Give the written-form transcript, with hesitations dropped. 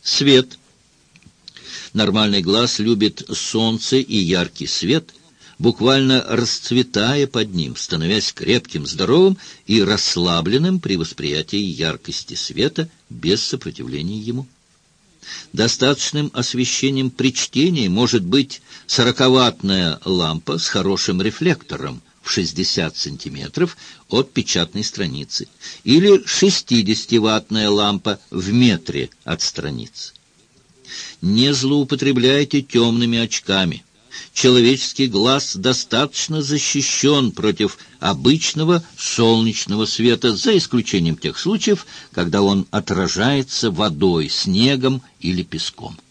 Свет. Нормальный глаз любит солнце и яркий свет, буквально расцветая под ним, становясь крепким, здоровым и расслабленным при восприятии яркости света без сопротивления ему. Достаточным освещением при чтении может быть 40-ваттная лампа с хорошим рефлектором в 60 сантиметров от печатной страницы или 60-ваттная лампа в метре от страницы. Не злоупотребляйте темными очками. Человеческий глаз достаточно защищен против обычного солнечного света, за исключением тех случаев, когда он отражается водой, снегом или песком.